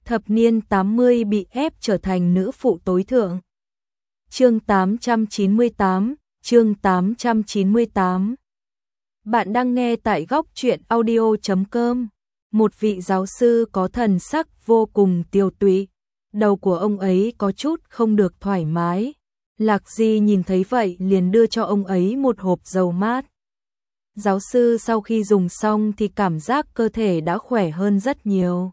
thập niên 80 bị ép trở thành nữ phụ tối thượng. Chương 898, chương 898. Bạn đang nghe tại góc truyện audio.com. Một vị giáo sư có thần sắc vô cùng tiêu tụy, đầu của ông ấy có chút không được thoải mái. Lạc Di nhìn thấy vậy liền đưa cho ông ấy một hộp dầu mát. Giáo sư sau khi dùng xong thì cảm giác cơ thể đã khỏe hơn rất nhiều.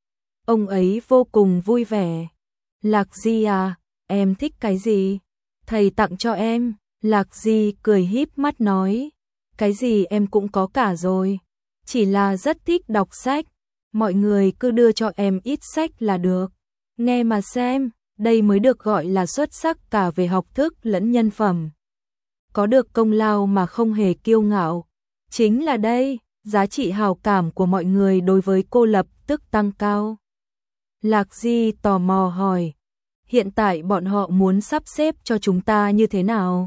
Ông ấy vô cùng vui vẻ. Lạc Di à, em thích cái gì? Thầy tặng cho em. Lạc Di cười híp mắt nói. Cái gì em cũng có cả rồi. Chỉ là rất thích đọc sách. Mọi người cứ đưa cho em ít sách là được. Nghe mà xem, đây mới được gọi là xuất sắc cả về học thức lẫn nhân phẩm. Có được công lao mà không hề kiêu ngạo. Chính là đây, giá trị hào cảm của mọi người đối với cô lập tức tăng cao. Lạc Di tò mò hỏi, hiện tại bọn họ muốn sắp xếp cho chúng ta như thế nào?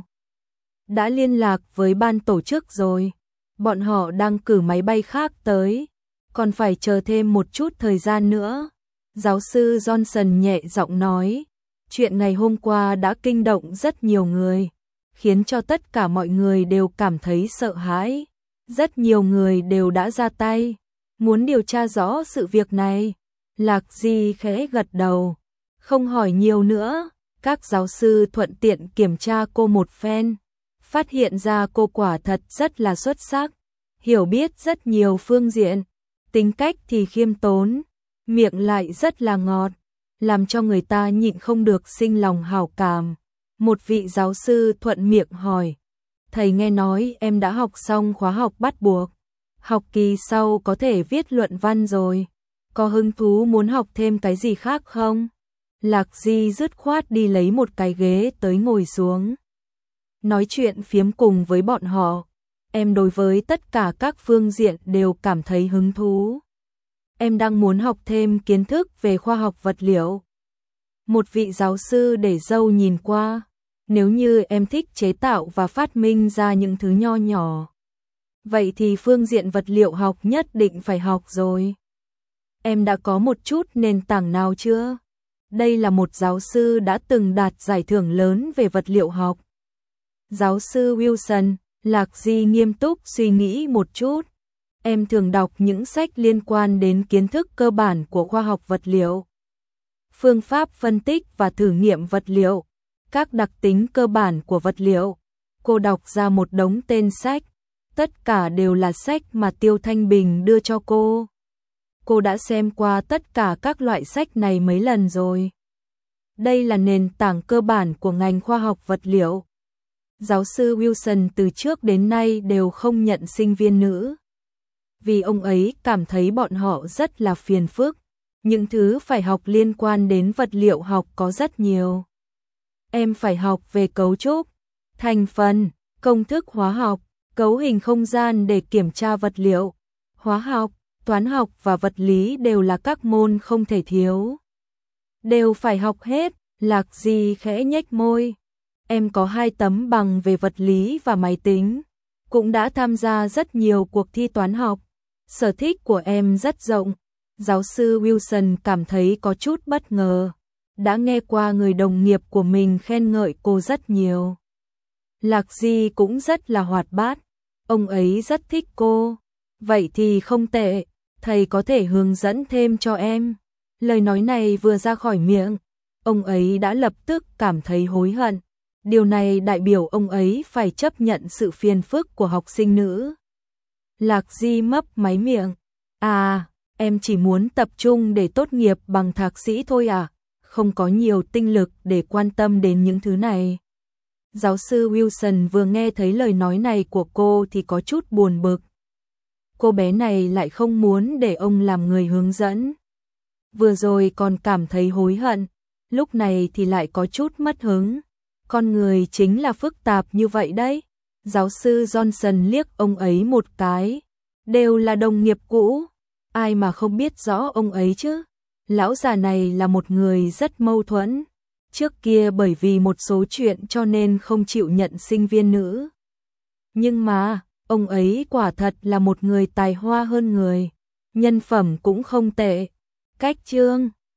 Đã liên lạc với ban tổ chức rồi, bọn họ đang cử máy bay khác tới, còn phải chờ thêm một chút thời gian nữa. Giáo sư Johnson nhẹ giọng nói, chuyện ngày hôm qua đã kinh động rất nhiều người, khiến cho tất cả mọi người đều cảm thấy sợ hãi. Rất nhiều người đều đã ra tay, muốn điều tra rõ sự việc này. Lạc Di khẽ gật đầu, không hỏi nhiều nữa. Các giáo sư thuận tiện kiểm tra cô một phen, phát hiện ra cô quả thật rất là xuất sắc, hiểu biết rất nhiều phương diện, tính cách thì khiêm tốn, miệng lại rất là ngọt, làm cho người ta nhịn không được sinh lòng hảo cảm. Một vị giáo sư thuận miệng hỏi, thầy nghe nói em đã học xong khóa học bắt buộc, học kỳ sau có thể viết luận văn rồi, có hứng thú muốn học thêm cái gì khác không? Lạc Di dứt khoát đi lấy một cái ghế tới ngồi xuống, nói chuyện phiếm cùng với bọn họ. Em đối với tất cả các phương diện đều cảm thấy hứng thú. Em đang muốn học thêm kiến thức về khoa học vật liệu. Một vị giáo sư để râu nhìn qua, nếu như em thích chế tạo và phát minh ra những thứ nho nhỏ, vậy thì phương diện vật liệu học nhất định phải học rồi. Em đã có một chút nền tảng nào chưa? Đây là một giáo sư đã từng đạt giải thưởng lớn về vật liệu học. Giáo sư Wilson, Lạc Di nghiêm túc suy nghĩ một chút. Em thường đọc những sách liên quan đến kiến thức cơ bản của khoa học vật liệu, phương pháp phân tích và thử nghiệm vật liệu, các đặc tính cơ bản của vật liệu. Cô đọc ra một đống tên sách, tất cả đều là sách mà Tiêu Thanh Bình đưa cho cô. Cô đã xem qua tất cả các loại sách này mấy lần rồi. Đây là nền tảng cơ bản của ngành khoa học vật liệu. Giáo sư Wilson từ trước đến nay đều không nhận sinh viên nữ, vì ông ấy cảm thấy bọn họ rất là phiền phức. Những thứ phải học liên quan đến vật liệu học có rất nhiều. Em phải học về cấu trúc, thành phần, công thức hóa học, cấu hình không gian để kiểm tra vật liệu. Hóa học, toán học và vật lý đều là các môn không thể thiếu. Đều phải học hết. Lạc Di khẽ nhếch môi. Em có 2 tấm bằng về vật lý và máy tính, cũng đã tham gia rất nhiều cuộc thi toán học. Sở thích của em rất rộng. Giáo sư Wilson cảm thấy có chút bất ngờ. Đã nghe qua người đồng nghiệp của mình khen ngợi cô rất nhiều. Lạc Di cũng rất là hoạt bát. Ông ấy rất thích cô. Vậy thì không tệ, thầy có thể hướng dẫn thêm cho em. Lời nói này vừa ra khỏi miệng, ông ấy đã lập tức cảm thấy hối hận. Điều này đại biểu ông ấy phải chấp nhận sự phiền phức của học sinh nữ. Lạc Di mấp máy miệng. À, em chỉ muốn tập trung để tốt nghiệp bằng thạc sĩ thôi à, không có nhiều tinh lực để quan tâm đến những thứ này. Giáo sư Wilson vừa nghe thấy lời nói này của cô thì có chút buồn bực. Cô bé này lại không muốn để ông làm người hướng dẫn. Vừa rồi còn cảm thấy hối hận, lúc này thì lại có chút mất hứng. Con người chính là phức tạp như vậy đấy. Giáo sư Johnson liếc ông ấy một cái. Đều là đồng nghiệp cũ, ai mà không biết rõ ông ấy chứ. Lão già này là một người rất mâu thuẫn. Trước kia bởi vì một số chuyện cho nên không chịu nhận sinh viên nữ. Nhưng mà, ông ấy quả thật là một người tài hoa hơn người. Nhân phẩm cũng không tệ. Cách chương